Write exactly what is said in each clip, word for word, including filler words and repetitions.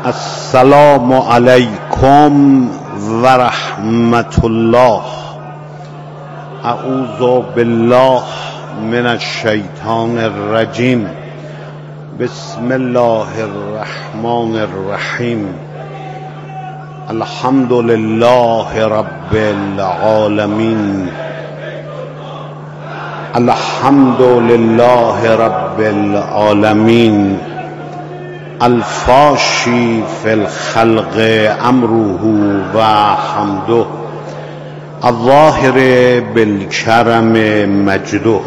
السلام علیکم و رحمت الله. اعوذ بالله من الشیطان الرجیم. بسم الله الرحمن الرحیم. الحمد لله رب العالمین. الحمد لله رب العالمین. الفاشی فی الخلق امره و حمده. الظاهر بالکرم مجده.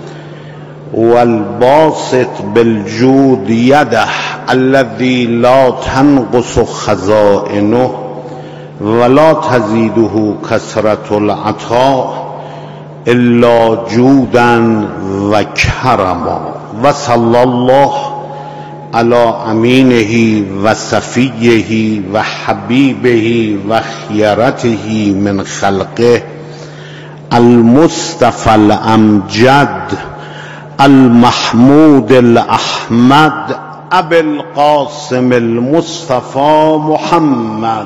والباسط بالجود یده الذی لا تنقص خزائنه ولا تزیده کثرة العطاء الا جودا و کرما. و صلی الله علی امینه و صفیه و حبیبه و خیرته من خلقه المصطفى الامجد المحمود الاحمد ابی القاسم المصطفى محمد.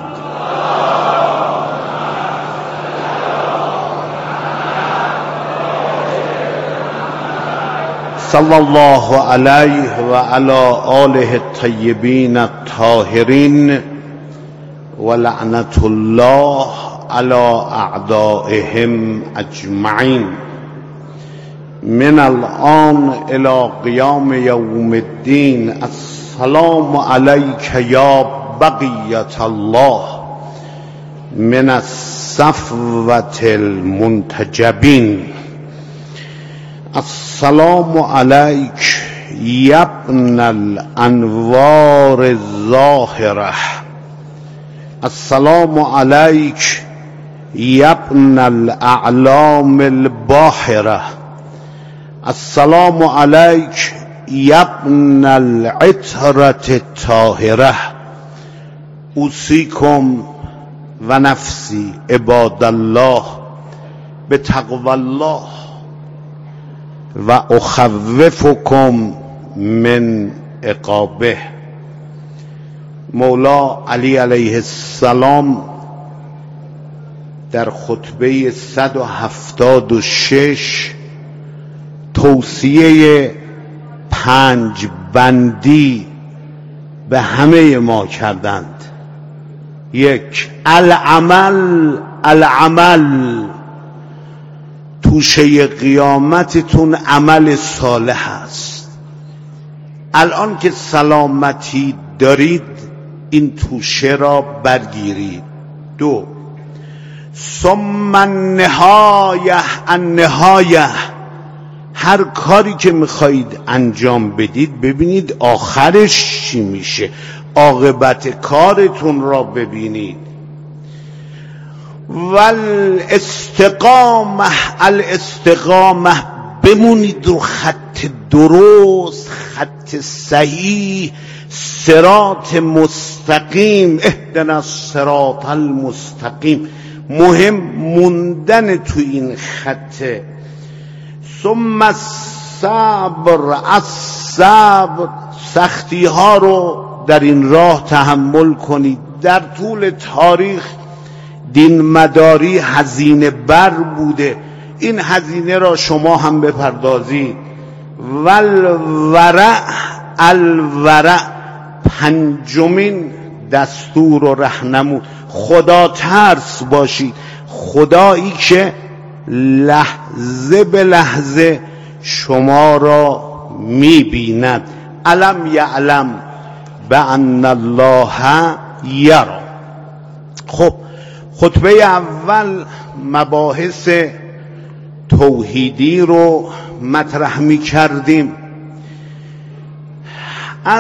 صلی الله علیه و علی آله الطیبین الطاهرین و لعنت الله علی اعدائهم اجمعین. من الان الی قیام یوم الدین. السلام علیک یا بقیة الله من الصفوة المنتجبین. السلام علیک یا ابن الانوار الظاهره. السلام علیک یا ابن الاعلام الباهره. السلام علیک یا ابن العطرة الطاهره. اوصیکم و نفسی عباد الله بتقوی الله و اخوفکم من عقابه. مولا علی علیه السلام در خطبه صد و هفتاد و شش توصیه پنج بندی به همه ما کردند. یک، العمل العمل. توشه قیامتتون عمل صالح است. الان که سلامتی دارید این توشه را برگیرید. دو، ثم النهایه النهایه. هر کاری که میخواهید انجام بدید ببینید آخرش چی میشه، عاقبت کارتون را ببینید. والاستقامه الاستقامه. بمونید رو خط درست، خط صحیح، صراط مستقیم. اهدنا الصراط المستقیم. مهم موندن تو این خطه. ثم الصبر الصبر. سختی ها رو در این راه تحمل کنید. در طول تاریخ دین مداری هزینه بر بوده، این هزینه را شما هم بپردازید. والورع الورع. پنجمین دستور و رهنمون خدا ترس باشید. خدایی که لحظه به لحظه شما را میبیند. علم یعلم بان الله یرا. خب خطبه اول مباحث توحیدی رو مطرح می کردیم. از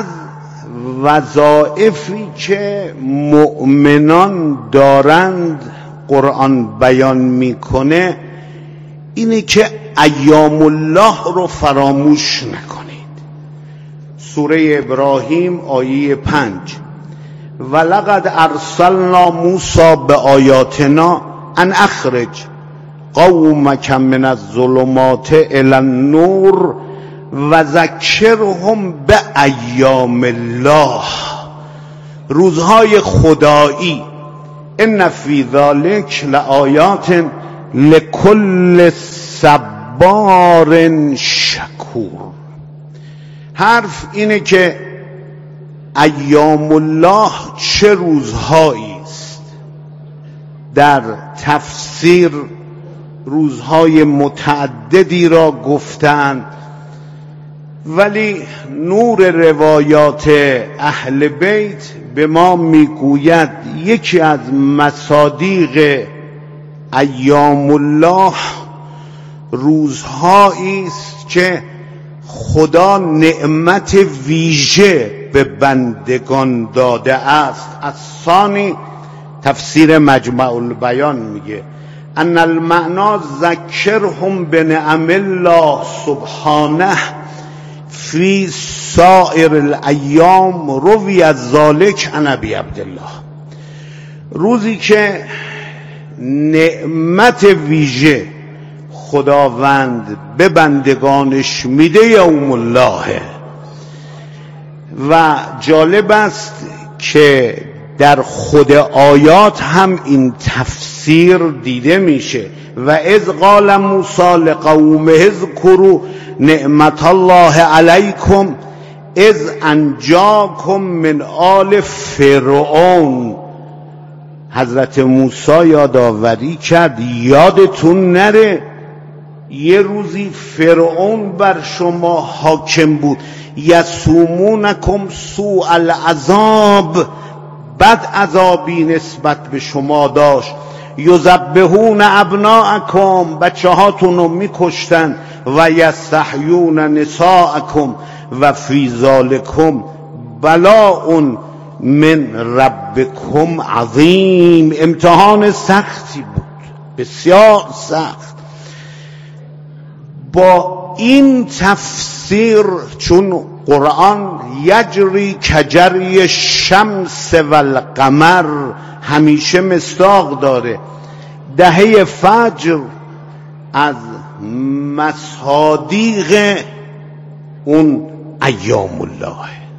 وظایفی که مؤمنان دارند قرآن بیان میکنه اینه که ایام الله رو فراموش نکنید. سوره ابراهیم آیه پنج. ولقد ارسلنا موسی بآیاتنا ان اخرج قومک من الظلمات الی النور و ذکرهم به ایام الله. روزهای خدایی. ان فی ذلک لآیات لکل صبار شکور. حرف اینه که ایام الله چه روزهایی است. در تفسیر روزهای متعددی را گفتند، ولی نور روایات اهل بیت به ما میگوید یکی از مصادیق ایام الله روزهایی است که خدا نعمت ویژه به بندگان داده است. از ثانی تفسیر مجمع البیان میگه ان المعنا ذکرهم بنعم الله سبحانه فی سائر الایام روی از ذالک عن ابی عبدالله. روزی که نعمت ویژه خداوند به بندگانش میده یوم الله. و جالب است که در خود آیات هم این تفسیر دیده میشه. و اذ قال موسی لقومه اذکروا نعمت الله علیکم اذ انجاکم من آل فرعون. حضرت موسی یادآوری کرد یادتون نره یه روزی فرعون بر شما حاکم بود، یسومونکم سوء العذاب، بد عذابی نسبت به شما داشت، یذبحون ابناءکم، بچه هاتون رو میکشتن، و یستحیون نساءکم و فی ذالکم بلاء من ربکم عظیم. امتحان سختی بود، بسیار سخت. با این تفسیر چون قرآن یجری کجری شمس و القمر همیشه مصداق داره، دهه فجر از مصادیق اون ایام الله.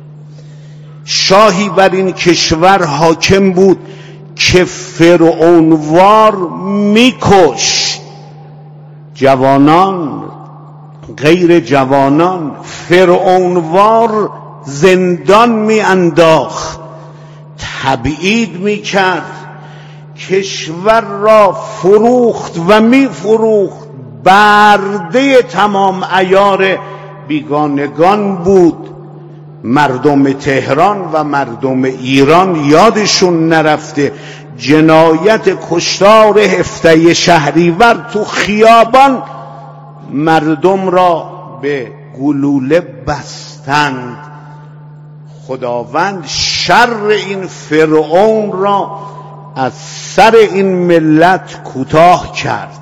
شاهی بر این کشور حاکم بود که فرعونوار میکشت جوانان، غیر جوانان، فرعونوار زندان می انداخت، تبعید می کرد، کشور را فروخت و می فروخت. برده تمام عیار بیگانگان بود. مردم تهران و مردم ایران یادشون نرفته جنایت کشتار هفته شهریور تو خیابان مردم را به گلوله بستند. خداوند شر این فرعون را از سر این ملت کوتاه کرد.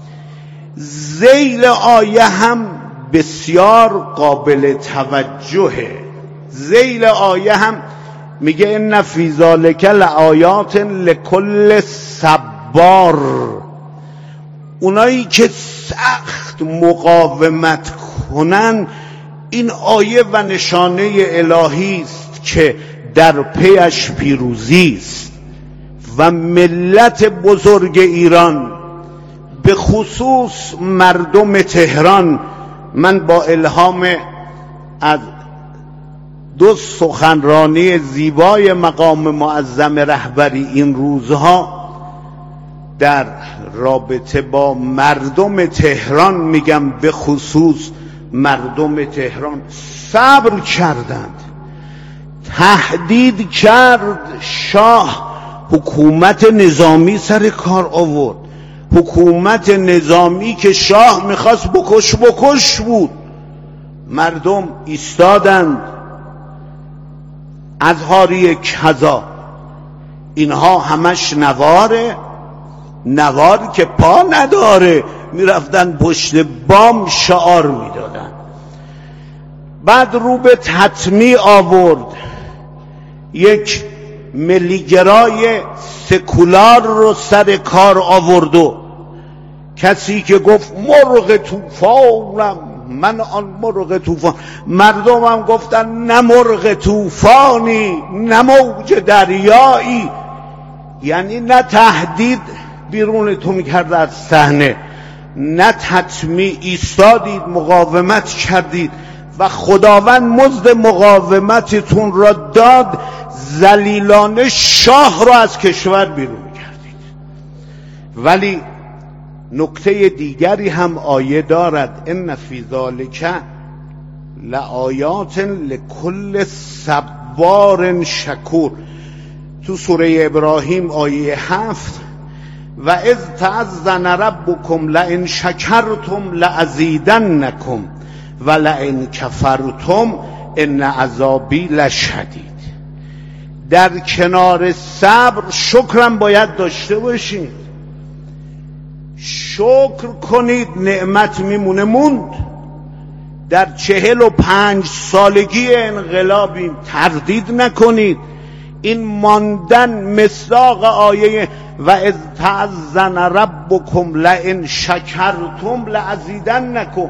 ذیل آیه هم بسیار قابل توجهه. ذیل آیه هم میگه ان فی ذالک لآیات لکل صبار. اونایی که سخت مقاومت کنن، این آیه و نشانه الهی است که در پیش پیروزی است. و ملت بزرگ ایران، به خصوص مردم تهران، من با الهام از دو سخنرانی زیبای مقام معظم رهبری این روزها در رابطه با مردم تهران میگم، به خصوص مردم تهران صبر کردند. تهدید کرد شاه، حکومت نظامی سر کار آورد. حکومت نظامی که شاه میخواست بکش بکش بود. مردم ایستادند. اظهاری کذا، اینها همش نواره، نوار که پا نداره. میرفتن پشت بام شعار میدادن. بعد رو به تطمیع آورد، یک ملیگرای سکولار رو سر کار آورد و کسی که گفت مرغ طوفانم من آن مرغ طوفان. مردم هم گفتن نه مرغ طوفانی نه موج دریایی، یعنی نه تهدید بیرون تو میکرد از صحنه، نه تطمیع، ایستادید مقاومت کردید و خداوند مزد مقاومتتون را داد، ذلیلانه شاه را از کشور بیرون کردید. ولی نکته دیگری هم آیه دارد، ان فی ذالک لآیات لکل صبار شکور. تو سوره ابراهیم آیه هفت، و اذ تأذن ربکم لئن شکرتم لأزیدنکم و لئن کفرتم ان عذابی لشدید. در کنار صبر شکرم باید داشته باشید، شکر کنید نعمت میمونه موند. در چهل و پنج سالگی انقلابیم، تردید نکنید، این ماندن مصداق آیه و اذ تأذن ربکم لئن شکرتم لأزیدنکم.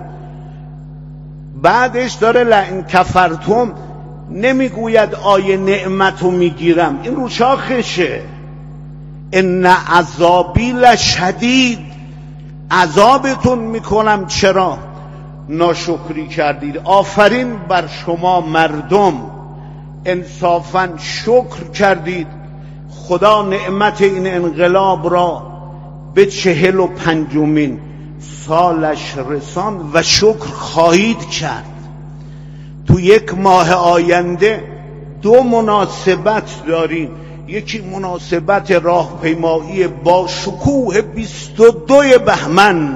بعدش داره لئن کفرتم، نمیگوید آیه نعمتو میگیرم، این رو شاخشه. ان عذابی لشدید، عذابتون میکنم چرا ناشکری کردید. آفرین بر شما مردم، انصافاً شکر کردید، خدا نعمت این انقلاب را به چهل و پنجمین سالش رسان و شکر خواهید کرد. تو یک ماه آینده دو مناسبت داریم، یکی مناسبت راهپیمایی با شکوه بیست و دو بهمن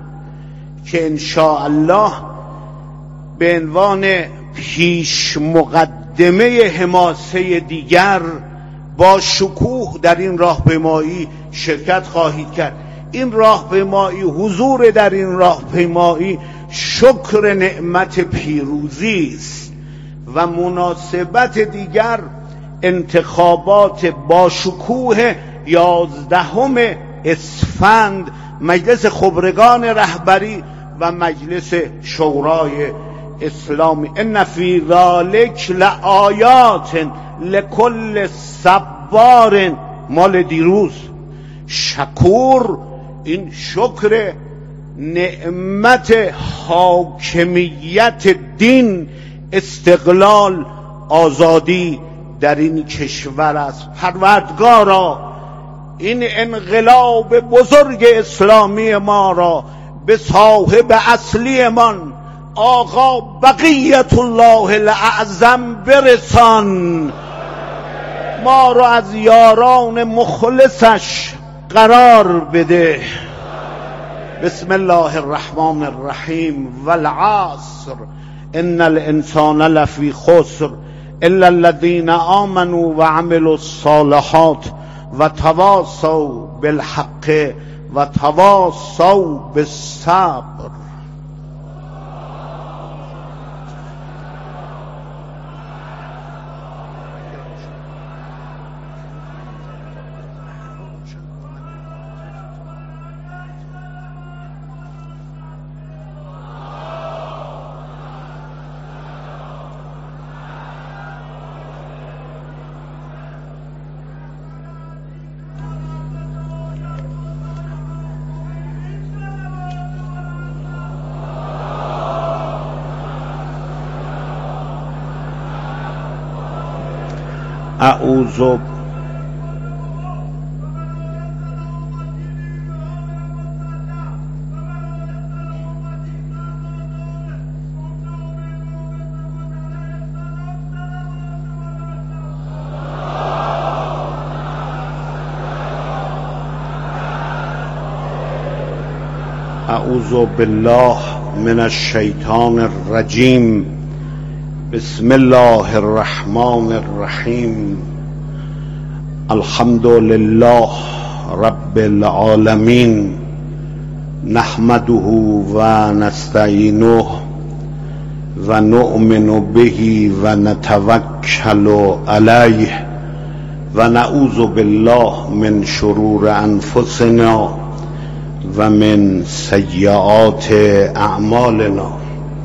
که انشاءالله به عنوان پیش مقدمه حماسه دیگر با شکوه در این راهپیمایی شرکت خواهید کرد. این راهپیمایی، حضور در این راهپیمایی شکر نعمت پیروزی است. و مناسبت دیگر انتخابات با شکوه یازدهم اسفند، مجلس خبرگان رهبری و مجلس شورای اسلامی. ان فی ذالک لآیات لکل صبار، مال دیروز. شکور، این شکر نعمت حاکمیت دین، استقلال، آزادی در این کشور است. پروردگارا این انقلاب بزرگ اسلامی ما را به صاحب اصلیمان آقا بقیت الله الاعظم برسان، ما را از یاران مخلصش قرار بده. بسم الله الرحمن الرحیم. والعصر ان الانسان لفی خسر الا الذين آمنوا وعملوا الصالحات وتواصوا بالحق وتواصوا بالصبر. اعوذ اعوذ بالله من الشیطان الرجیم. بسم الله الرحمن الرحیم. الحمد لله رب العالمین، نحمده و نستعینه و نؤمن به و نتوکل علیه و نعوذ بالله من شرور انفسنا و من سیئات اعمالنا.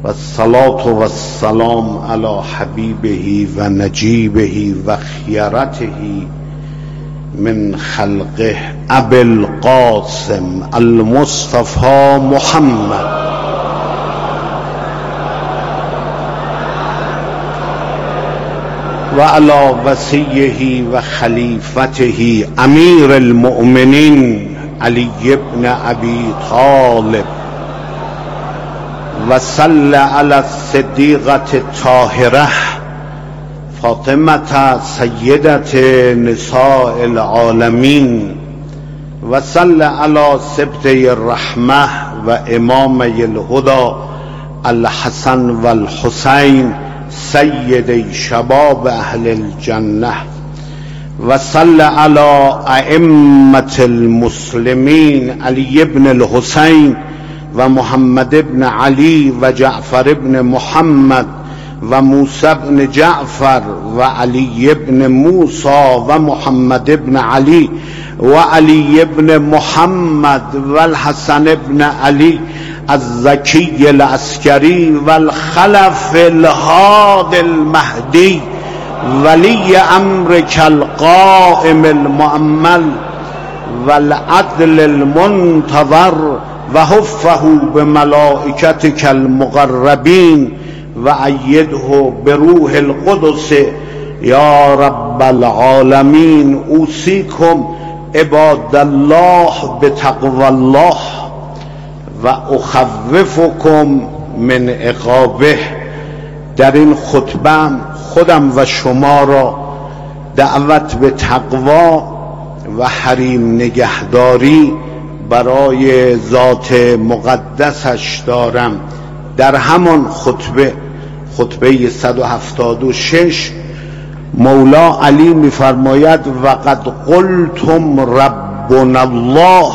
و الصلاة و السلام علی حبیبه و نجیبه و خیرته من خلقه ابی القاسم المصطفى محمد و علی وصیه و خلیفته امیر المؤمنین علی ابن ابی طالب و صل علی الصدیقة الطاهرة فاطمة سیدة نساء العالمین و صل علی سبطی الرحمة و امامی الهدى الحسن و الحسین سید شباب اهل الجنه و صل علی ائمة المسلمین علی ابن الحسین و محمد ابن علی و جعفر ابن محمد و موسی ابن جعفر و علی ابن موسی و محمد ابن علی و علی ابن محمد و الحسن ابن علی الزکی العسکری و الخلف الهادی المهدی ولی امرک القائم المؤمل و العدل المنتظر و حفه بملائکتک المقربین و ایده بروح القدس یا رب العالمین. اوصیکم عباد الله بتقوی الله و اخوفکم من عقابه. در این خطبه خودم و شما را دعوت به تقوا و حریم نگهداری برای ذات مقدسش دارم. در همان خطبه خطبه صد و هفتاد و شش مولا علی می‌فرماید و قد قلتم ربنا الله،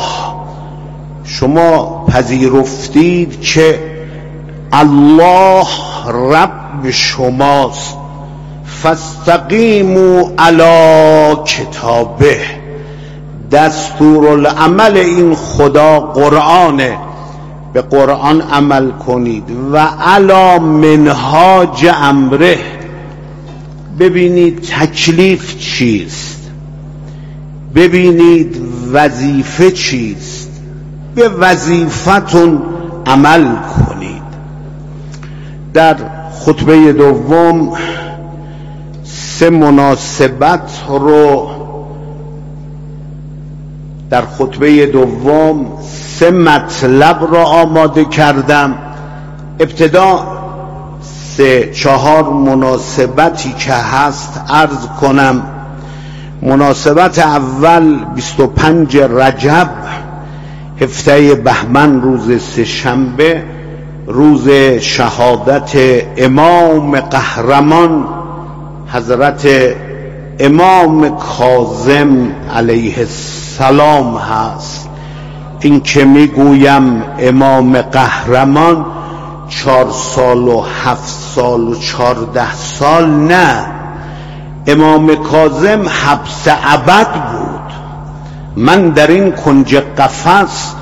شما پذیرفتید که الله رب شماست. فاستقیموا علی کتابه، دستورالعمل این خدا قرآنه، به قرآن عمل کنید. و علی منهاج امره، ببینید تکلیف چیست، ببینید وظیفه چیست، به وظیفتون عمل کنید. در خطبه دوم سه مناسبت رو در خطبه دوم سه مطلب را آماده کردم. ابتدا سه چهار مناسبتی که هست عرض کنم. مناسبت اول بیست و پنج رجب هفده بهمن روز سه‌شنبه، روز شهادت امام قهرمان حضرت امام کاظم علیه السلام هست. این که میگویم امام قهرمان چهار سال و هفت سال و چهارده سال نه، امام کاظم حبس ابد بود. من در این کنج قفس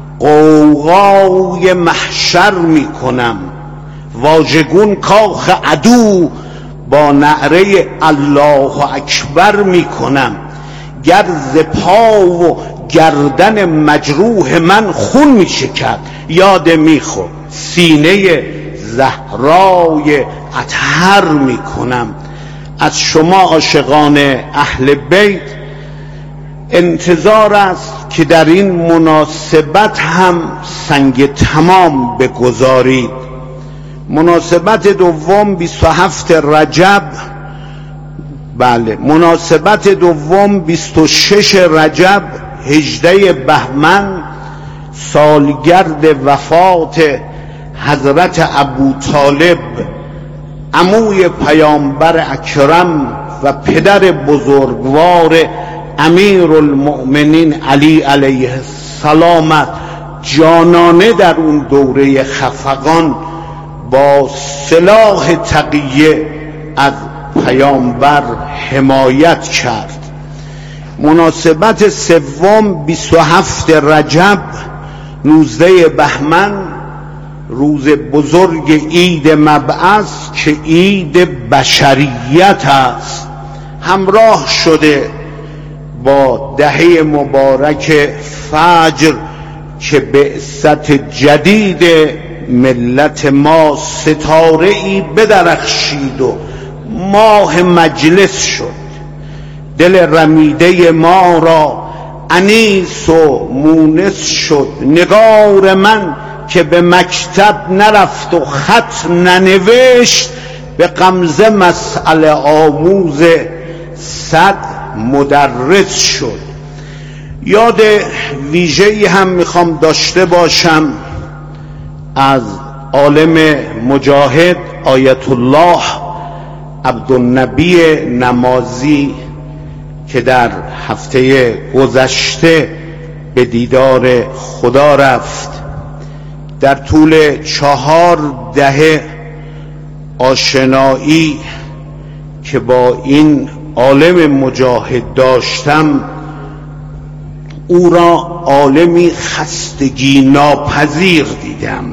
قوقای محشر میکنم، واژگون کاخ عدو با نعره الله اکبر میکنم. گر ز پا و گردن مجروح من خون میشکد، یاد میخور سینه زهرای اطهر میکنم. از شما عاشقان اهل بیت انتظار است که در این مناسبت هم سنگ تمام بگذارید. مناسبت دوم بیست و هفت رجب، بله مناسبت دوم بیست و شش رجب هجده بهمن، سالگرد وفات حضرت ابو طالب عموی پیامبر اکرم و پدر بزرگوار امیر المؤمنین علی علیه السلام، جانانه در اون دوره خفقان با سلاح تقیه از پیامبر حمایت کرد. مناسبت سوم بیست و هفت رجب نوزده بهمن، روز بزرگ عید مبعث که عید بشریت است، همراه شده با دهه مبارک فجر که بعثت جدید ملت ما ستاره ای بدرخشید و ماه مجلس شد، دل رمیده ما را انیس و مونس شد. نگار من که به مکتب نرفت و خط ننوشت، به غمزه مسئله آموز صد مدرس شد. یاد ویژه‌ای هم میخوام داشته باشم از عالم مجاهد آیت الله عبدالنبی نمازی که در هفته گذشته به دیدار خدا رفت. در طول چهار دهه آشنایی که با این عالم مجاهد داشتم، او را عالمی خستگی ناپذیر دیدم،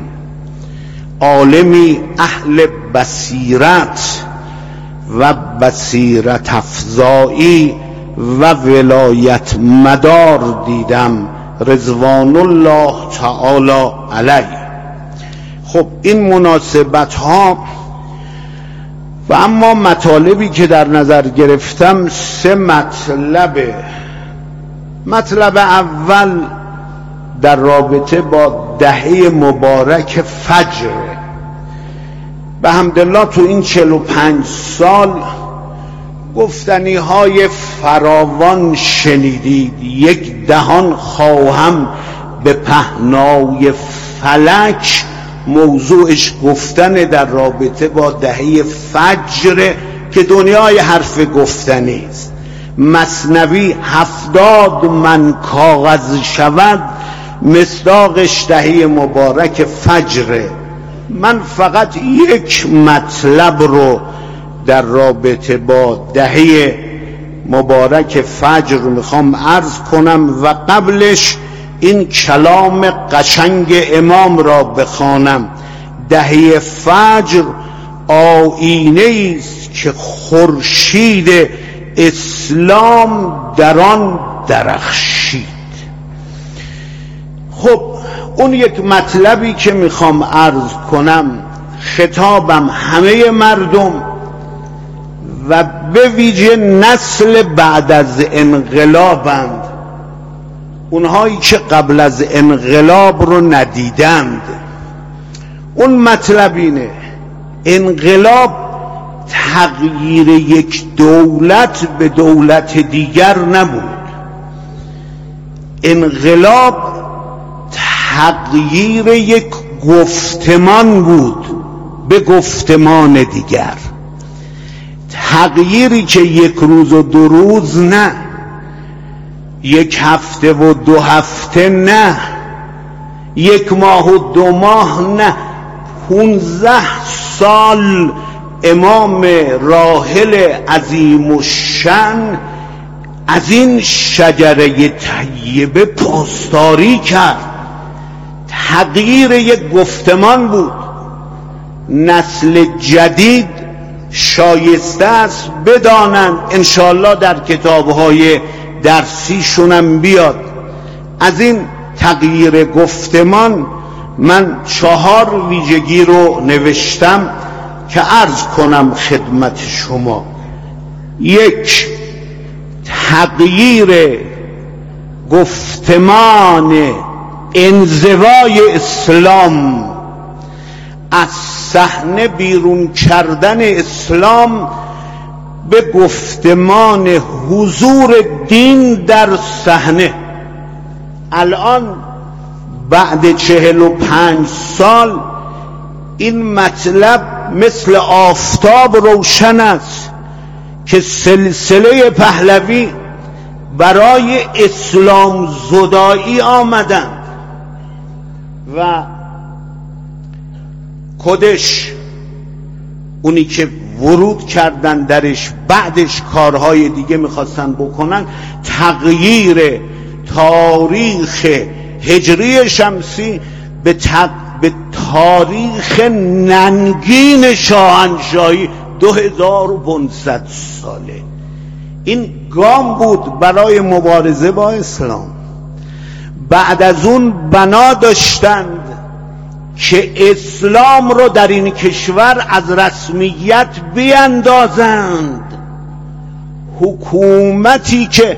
عالمی اهل بصیرت و بصیرت افزایی و ولایت مدار دیدم رضوان الله تعالی علیه. خب این مناسبت ها و اما مطالبی که در نظر گرفتم سه مطلبه. مطلب اول در رابطه با دهه مبارک فجر. به حمدالله تو این چهل و پنج سال گفتنی های فراوان شنیدید. یک دهان خواهم به پهنای فلک موضوعش گفتن در رابطه با دهه فجر که دنیای حرف گفتنی است. مثنوی هفتاد من کاغذ شود، مصداقش دهه مبارک فجره. من فقط یک مطلب رو در رابطه با دهه مبارک فجر میخوام عرض کنم و قبلش این کلام قشنگ امام را بخوانم. دهه فجر آیینه است که خورشید اسلام در آن درخشید. خب اون یک مطلبی که میخوام عرض کنم، خطابم همه مردم و به ویژه نسل بعد از انقلابند، اونهایی که قبل از انقلاب رو ندیدند. اون مطلب اینه: انقلاب تغییر یک دولت به دولت دیگر نبود، انقلاب تغییر یک گفتمان بود به گفتمان دیگر. تغییری که یک روز و دو روز نه، یک هفته و دو هفته نه، یک ماه و دو ماه نه، پونزده سال امام راحل عظیم الشأن از این شجره طیبه پاسداری کرد. تغییر یک گفتمان بود. نسل جدید شایسته است بدانند، انشاءالله در کتابهای درسیشونم بیاد. از این تغییر گفتمان من چهار ویژگی رو نوشتم که عرض کنم خدمت شما. یک، تغییر گفتمان انزوای اسلام، از صحنه بیرون کردن اسلام به گفتمان حضور دین در صحنه. الان بعد چهل و پنج سال این مطلب مثل آفتاب روشن است که سلسله پهلوی برای اسلام زدایی آمدند و کدش، اونی که ورود کردن درش بعدش کارهای دیگه میخواستن بکنن، تغییر تاریخ هجری شمسی به, تق... به تاریخ ننگین شاهنشاهی دو هزار و پانصد ساله. این گام بود برای مبارزه با اسلام. بعد از اون بنا داشتند که اسلام رو در این کشور از رسمیت بیندازند. حکومتی که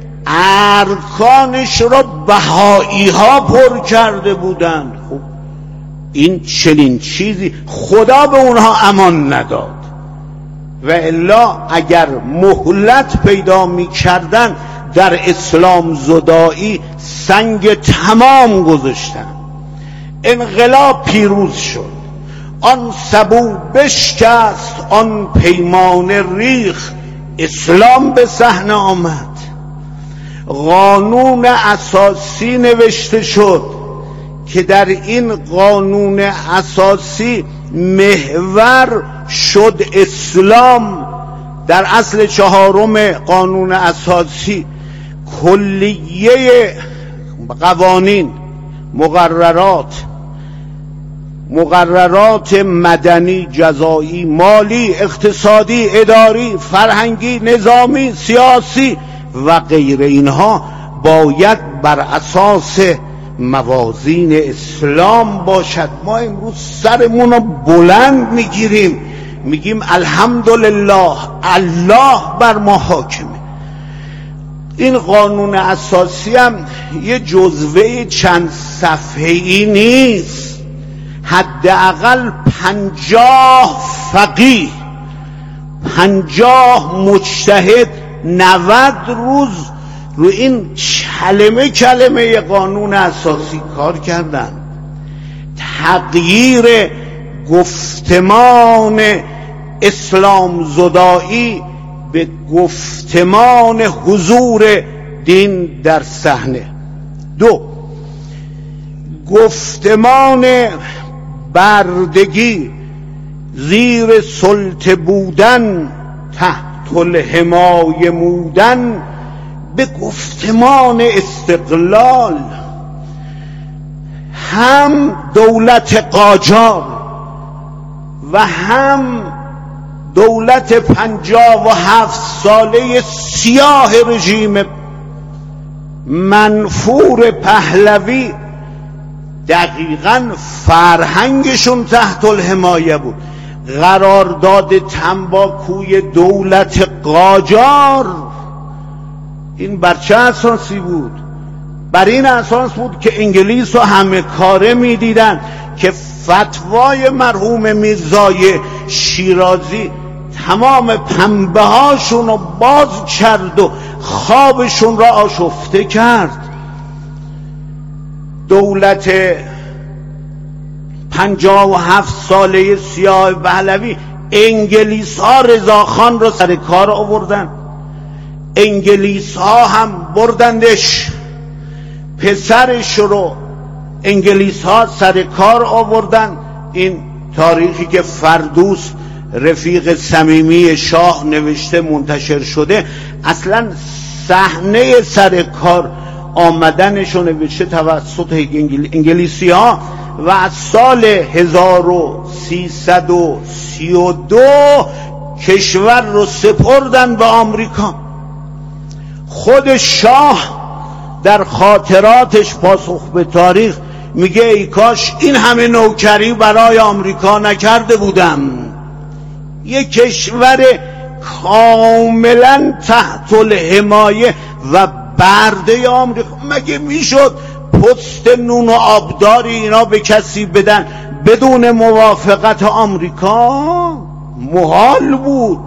ارکانش را بهایی ها پر کرده بودند. خب این چنین چیزی خدا به اونها امان نداد، و الا اگر مهلت پیدا می کردن در اسلام زدایی سنگ تمام گذاشتن. انقلاب پیروز شد، آن سبو بشکست، آن پیمانه ریخ، اسلام به صحنه آمد. قانون اساسی نوشته شد که در این قانون اساسی محور شد اسلام. در اصل چهارم قانون اساسی کلیه قوانین، مقررات مقررات مدنی، جزایی، مالی، اقتصادی، اداری، فرهنگی، نظامی، سیاسی و غیر اینها باید بر اساس موازین اسلام باشد. ما امروز سرمون رو بلند میگیریم، میگیم الحمدلله الله بر ما حاکمه. این قانون اساسی هم یه جزوه چند صفحه‌ای نیست. حداقل پنجاه فقیه، پنجاه مجتهد، نود روز رو این کلمه کلمه قانون اساسی کار کردن. تغییر گفتمان اسلام زدایی به گفتمان حضور دین در صحنه. دو، گفتمان بردگی، زیر سلطه بودن، تحت الحمایه بودن، به گفتمان استقلال. هم دولت قاجار و هم دولت پنجاه و هفت ساله سیاه رژیم منفور پهلوی دقیقاً فرهنگشون تحت الحمایه بود. قرارداد تنباکوی دولت قاجار این بر چه اساسی بود؟ بر این اساس بود که انگلیس رو همه کاره می دیدن که فتوای مرحوم میرزای شیرازی تمام پنبه هاشون رو باز کرد و خوابشون را آشفته کرد. دولت پنجاه و هفت ساله سیاه پهلوی انگلیس ها رضاخان رو سر کار آوردن، انگلیس ها هم بردندش، پسرش رو انگلیس ها سر کار آوردن. این تاریخی که فردوس رفیق صمیمی شاه نوشته منتشر شده، اصلا صحنه سر کار آمدنش رو نوشته توسط انگلیسی ها و از سال هزار و سیصد و سی و دو کشور رو سپردن به آمریکا. خود شاه در خاطراتش پاسخ به تاریخ میگه ای کاش این همه نوکری برای آمریکا نکرده بودم. یک کشور کاملا تحت الحمایه و برده آمریکا، مگه میشد پست نون و آبداری اینا به کسی بدن بدون موافقت آمریکا؟ محال بود.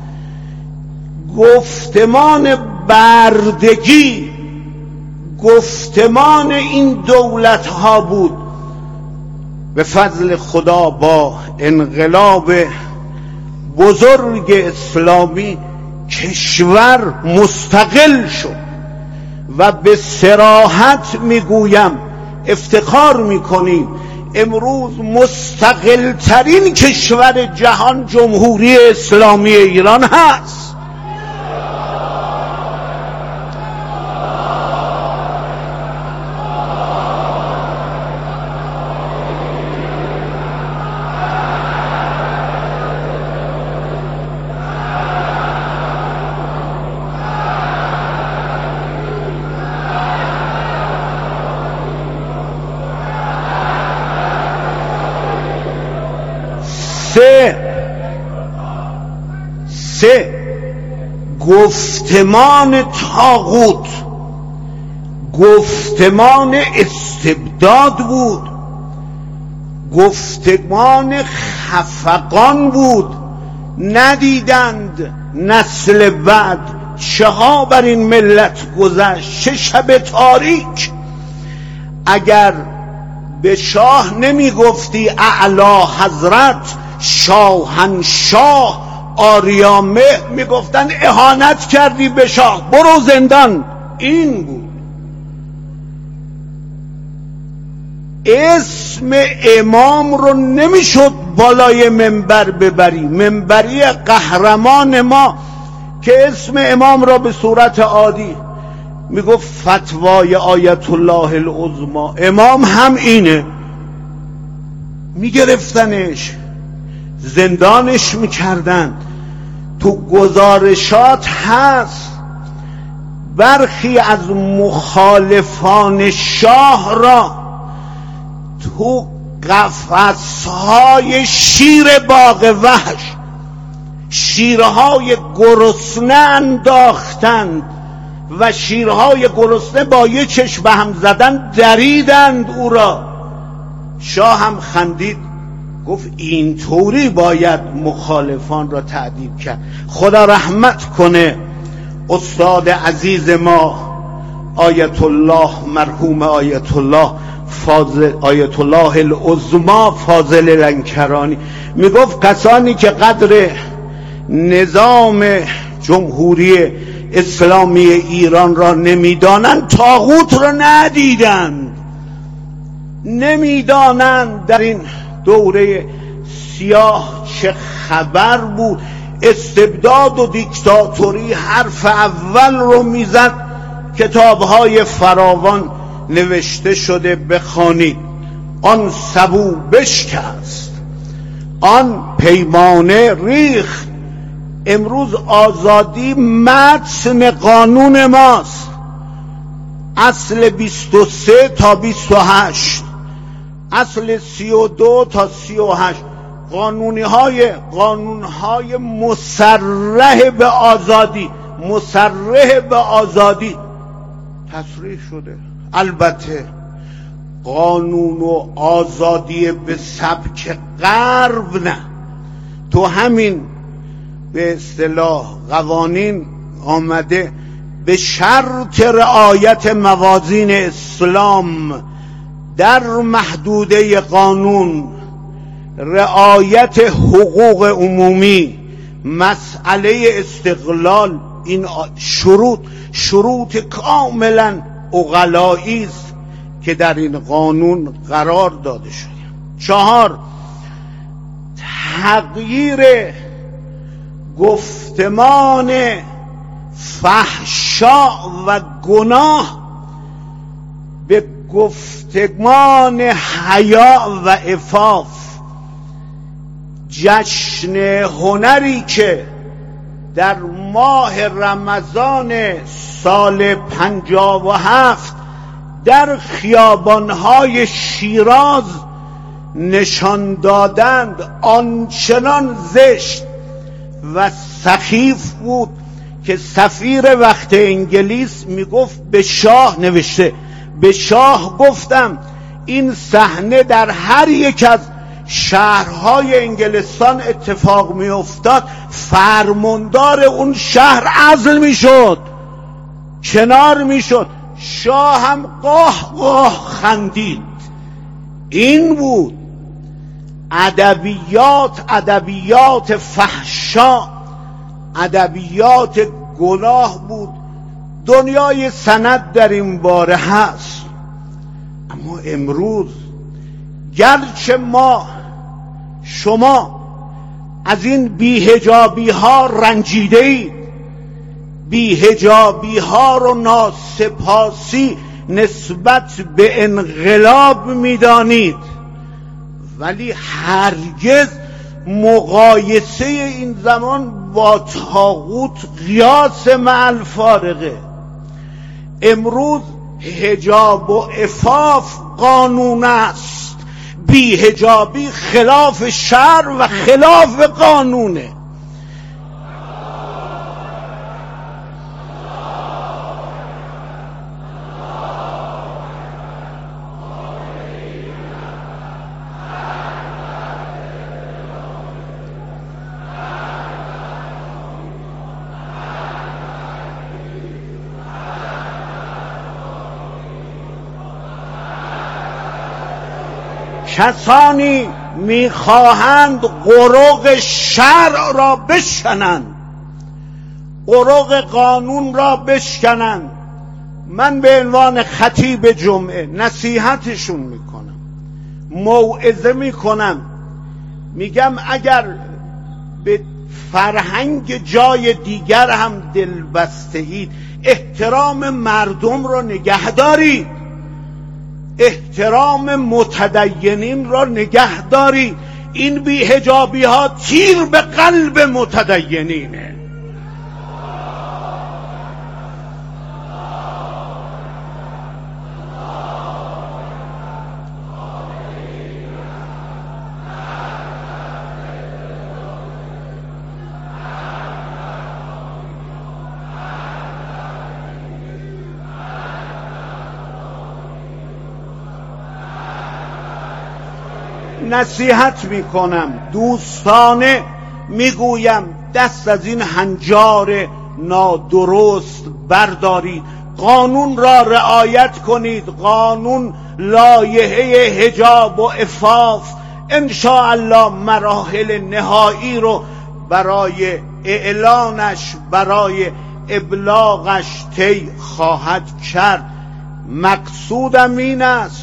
گفتمان بردگی گفتمان این دولت ها بود. به فضل خدا با انقلاب بزرگ اسلامی کشور مستقل شد و به صراحت میگویم افتخار میکنیم امروز مستقل ترین کشور جهان جمهوری اسلامی ایران هست. گفتمان طاغوت گفتمان استبداد بود، گفتمان خفقان بود. ندیدند نسل بعد چه ها بر این ملت گذشت، چه شب تاریک. اگر به شاه نمی گفتی اعلی حضرت شاهنشاه آریامه، می گفتن اهانت کردی به شاه، برو زندان. این بود اسم امام رو نمیشد بالای منبر ببری. منبری قهرمان ما که اسم امام را به صورت عادی میگفت فتوای آیت الله العظما، امام هم اینه، میگرفتنش زندانش میکردن. تو گزارشات هست برخی از مخالفان شاه را تو قفس‌های شیر باغ وحش، شیرهای گرسنه انداختند و شیرهای گرسنه با یه چشم به هم زدن دریدند او را. شاه هم خندید، گفت اینطوری باید مخالفان را تعدیب کرد. خدا رحمت کنه استاد عزیز ما آیت الله، مرحوم آیت الله فاضل، آیت الله العظما فاضل لنکرانی، میگفت کسانی که قدر نظام جمهوری اسلامی ایران را نمیدانند طاغوت را ندیدند، نمیدانند در این دوره سیاه چه خبر بود. استبداد و دیکتاتوری حرف اول رو میزد، کتابهای فراوان نوشته شده بخوانید. آن سبو بشکست، آن پیمانه ریخت. امروز آزادی متن قانون ماست، اصل بیست و سه تا بیست و هشت، اصل سی و دو تا سی و هشت، قانونی های قانون های مسرح به آزادی، مسرح به آزادی تصریح شده. البته قانون و آزادی به سبک غرب نه، تو همین به اصطلاح قوانین آمده به شرط رعایت موازین اسلام در محدوده قانون، رعایت حقوق عمومی، مسئله استقلال. این شروط شروط کاملا عقلایی است که در این قانون قرار داده شده. چهار، تغییر گفتمان فحشا و گناه به گفتمان حیا و عفاف. جشن هنری که در ماه رمضان سال پنجاه و هفت در خیابانهای شیراز نشان دادند، آنچنان زشت و سخیف بود که سفیر وقت انگلیس میگفت به شاه، نوشته به شاه گفتم این صحنه در هر یک از شهرهای انگلستان اتفاق می افتاد، فرماندار اون شهر عزل می شد، کنار می شد. شاه هم قاه قاه خندید. این بود ادبیات، ادبیات فحشا، ادبیات گناه بود. دنیای سند در این باره هست. اما امروز گرچه ما شما از این بیهجابی ها رنجیده اید، بیهجابی ها رو ناسپاسی نسبت به انقلاب میدانید، ولی هرگز مقایسه این زمان با طاغوت قیاس مع الفارقه. امروز حجاب و عفاف قانون است، بی‌حجابی خلاف شرع و خلاف قانونه. کسانی میخواهند قرق شرع را بشکنند، قرق قانون را بشکنند، من به عنوان خطیب جمعه نصیحتشون میکنم، موعظه میکنم، میگم اگر به فرهنگ جای دیگر هم دل بسته اید، احترام مردم را نگه دارید، احترام متدینین را نگه دارید. این بی‌حجابی ها تیر به قلب متدینینه. نصیحت میکنم، دوستانه میگویم، دست از این هنجار نادرست بردارید، قانون را رعایت کنید، قانون لایحه حجاب و عفاف ان شاء الله مراحل نهایی رو برای اعلانش، برای ابلاغش طی خواهد کرد. مقصودم این است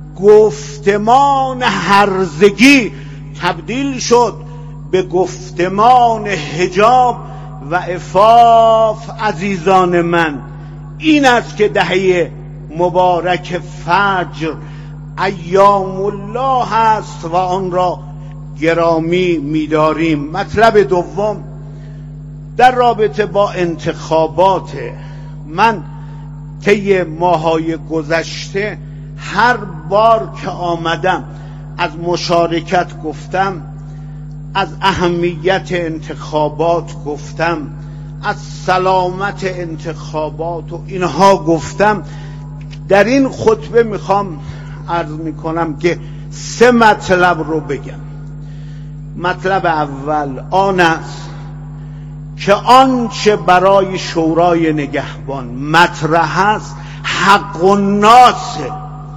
گفتمان هرزگی تبدیل شد به گفتمان حجاب و عفاف. عزیزان من، این است که دهه مبارک فجر ایام الله هست و آن را گرامی می‌داریم. مطلب دوم در رابطه با انتخابات، من طی ماهای گذشته هر بار که آمدم از مشارکت گفتم، از اهمیت انتخابات گفتم، از سلامت انتخابات و اینها گفتم. در این خطبه میخوام عرض میکنم که سه مطلب رو بگم. مطلب اول آن است که آنچه برای شورای نگهبان مطرح است حق الناسه.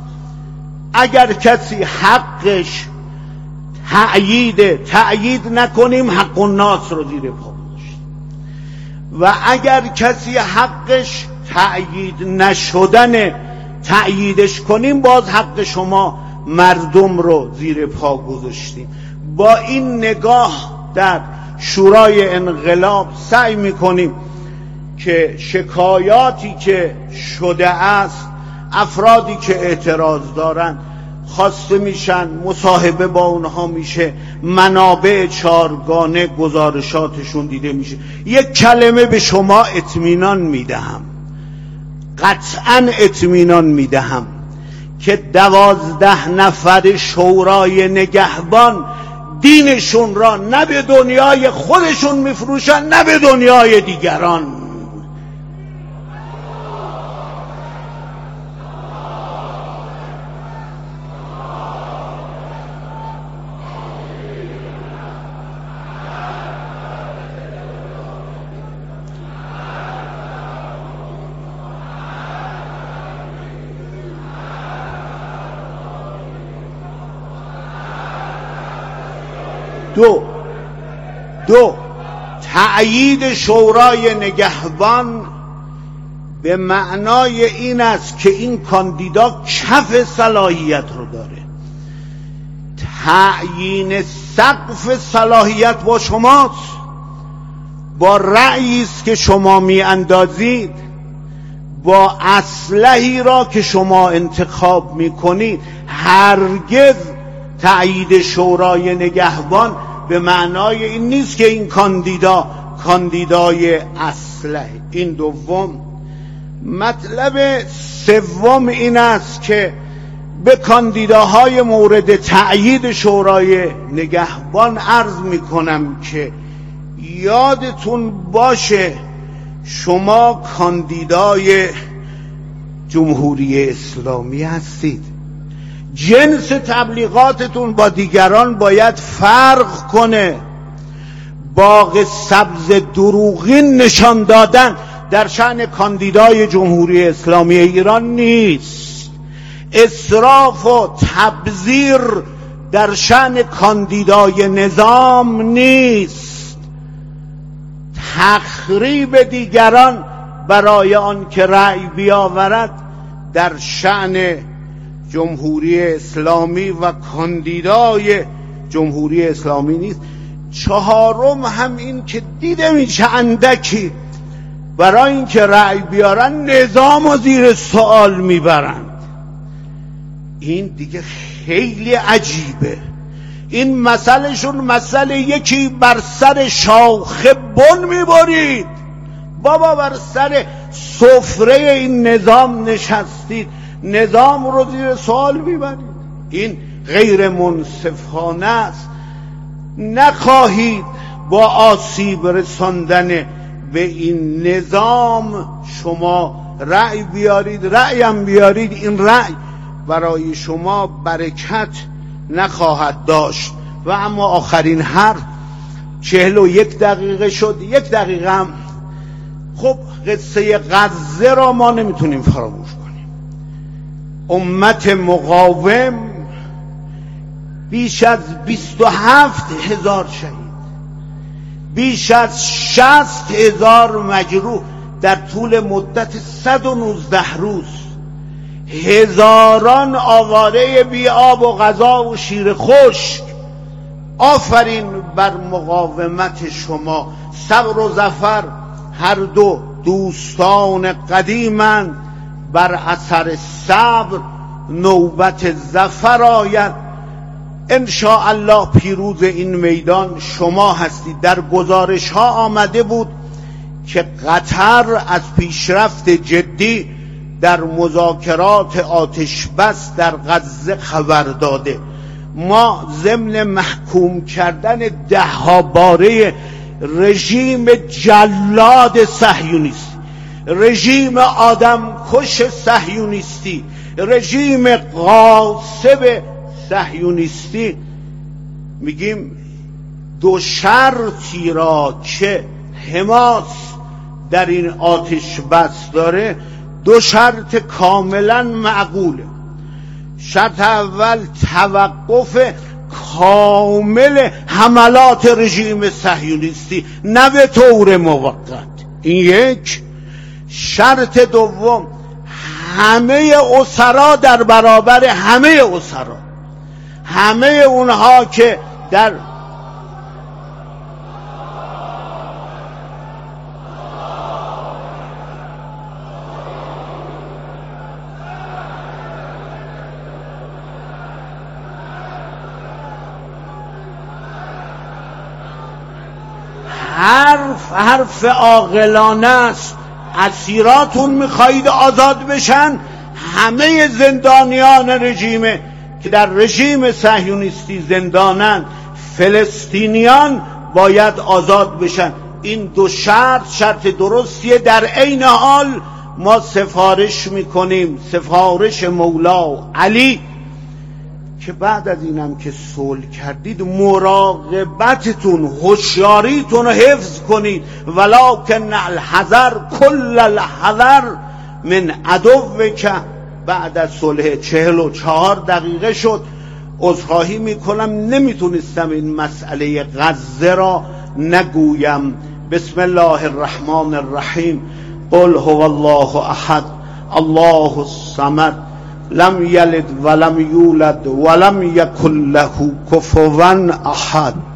اگر کسی حقش تأیید تأیید نکنیم، حق الناس رو زیر پا گذاشتیم، و اگر کسی حقش تأیید نشدن تأییدش کنیم، باز حق شما مردم رو زیر پا گذاشتیم. با این نگاه در شورای انقلاب سعی میکنیم که شکایاتی که شده است، افرادی که اعتراض دارن خواسته میشن، مصاحبه با اونها میشه، منابع چارگانه گزارشاتشون دیده میشه. یک کلمه به شما اطمینان میدهم، قطعا اطمینان میدهم که دوازده نفر شورای نگهبان دینشون را نه به دنیای خودشون میفروشن نه به دنیای دیگران. دو دو تأیید شورای نگهبان به معنای این است که این کاندیدا کف صلاحیت رو داره. تعیین سقف صلاحیت با شماست، با رأیی است که شما می اندازید، با اسلحه‌ای را که شما انتخاب می کنید. هرگز تأیید شورای نگهبان به معنای این نیست که این کاندیدا کاندیدای اسلحه. این دوم. مطلب سوم این است که به کاندیداهای مورد تأیید شورای نگهبان عرض می کنم که یادتون باشه شما کاندیدای جمهوری اسلامی هستید. جنس تبلیغاتتون با دیگران باید فرق کنه. باغ سبز دروغین نشان دادن در شأن کاندیدای جمهوری اسلامی ایران نیست. اسراف و تبذیر در شأن کاندیدای نظام نیست. تخریب دیگران برای آن که رأی بیاورد در شأن جمهوری اسلامی و کاندیدای جمهوری اسلامی نیست. چهارم هم این که دیده میشه اندکی برای این که رأی بیارن نظام و زیر سوال میبرند. این دیگه خیلی عجیبه. این مسئلهشون مسئله یکی بر سر شاخه بن میبرید، بابا بر سر سفره این نظام نشستید، نظام رو زیر سوال میبرید. این غیر منصفانه است. نخواهید با آسیب رساندن به این نظام شما رأی بیارید، رأی هم بیارید، این رأی برای شما برکت نخواهد داشت. و اما آخرین حرف، چهل و یک دقیقه شد، یک دقیقه هم خب قصه غزه را ما نمیتونیم فراموش کنیم. امت مقاوم بیش از بیست و هفت هزار شهید، بیش از شصت هزار مجروح در طول مدت صد و نوزده روز، هزاران آواره بی آب و غذا و شیر خشک. آفرین بر مقاومت شما. صبر و ظفر هر دو دوستان قدیمند، بر اثر صبر نوبت ظفر آید. ان شاء الله پیروز این میدان شما هستید. در گزارش ها آمده بود که قطر از پیشرفت جدی در مذاکرات آتش بس در غزه خبر داده. ما ضمن محکوم کردن ده ها باره رژیم جلاد صهیونیستی، رژیم آدم کش صهیونیستی، رژیم غاصب صهیونیستی، میگیم دو شرطی را که حماس در این آتش بس داره، دو شرط کاملا معقوله. شرط اول توقف کامل حملات رژیم صهیونیستی، نه به طور موقت. این یک. شرط دوم، همه اسرا در برابر همه اسرا، همه اونها که در حرف حرف عاقلانه است. اسیراتون میخواهید آزاد بشن، همه زندانیان رژیم که در رژیم صهیونیستی زندانن، فلسطینیان باید آزاد بشن. این دو شرط شرط درستیه. در عین حال ما سفارش میکنیم، سفارش مولا علی، که بعد از اینم که صلح کردید مراقبتتون، هوشیاریتون رو حفظ کنید. ولکن الحذر کل الحذر من عدوک. بعد از صلح چهل و چهار دقیقه شد. عذرخواهی میکنم نمیتونستم این مسئله غزه را نگویم. بسم الله الرحمن الرحیم. قل هو الله احد الله الصمد لم یلد ولم یولد ولم یکن له کفوا احد.